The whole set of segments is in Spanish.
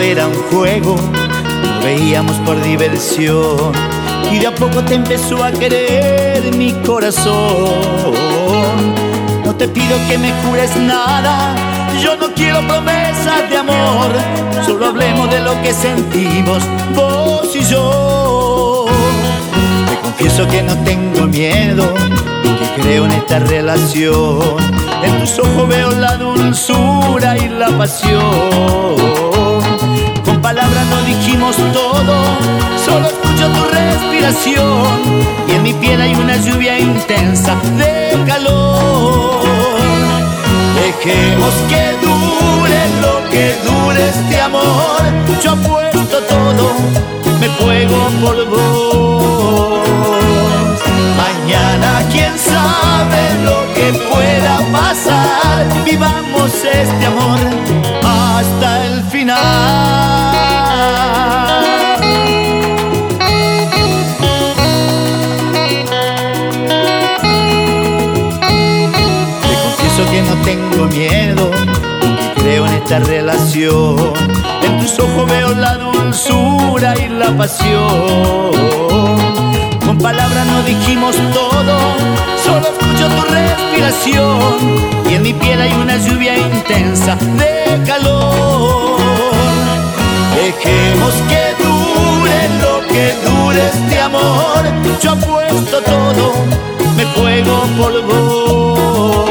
era un juego, lo veíamos por diversión, y de a poco te empezó a querer mi corazón. No te pido que me jures nada, yo no quiero promesas de amor, solo hablemos de lo que sentimos vos y yo. Te confieso que no tengo miedo y que creo en esta relación. En tus ojos veo la dulzura y la pasión. Con palabras no dijimos todo, solo escucho tu respiración, y en mi piel hay una lluvia intensa de calor. Dejemos que dure lo que dure este amor. Yo apuesto todo, me juego por vos. Mañana quién sabe lo que pueda pasar. Vivamos este amor hasta el final. Te confieso que no tengo miedo y creo en esta relación. En tus ojos veo la dulzura y la pasión. Con palabras no dijimos todo, solo escucho tu respiración, y en mi piel hay una lluvia intensa de calor. Dejemos que dure lo que dure este amor. Yo apuesto todo, me juego por vos.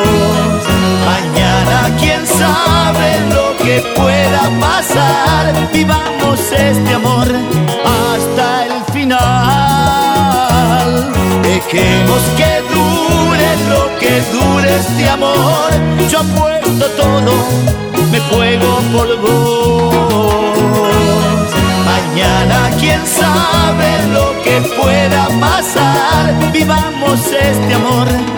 Mañana quién sabe lo que pueda pasar. Vivamos este amor hasta el final. Dejemos que dure lo que dure este amor. Yo apuesto todo, me juego por vos. Mañana quién sabe lo que pueda pasar. Vivamos este amor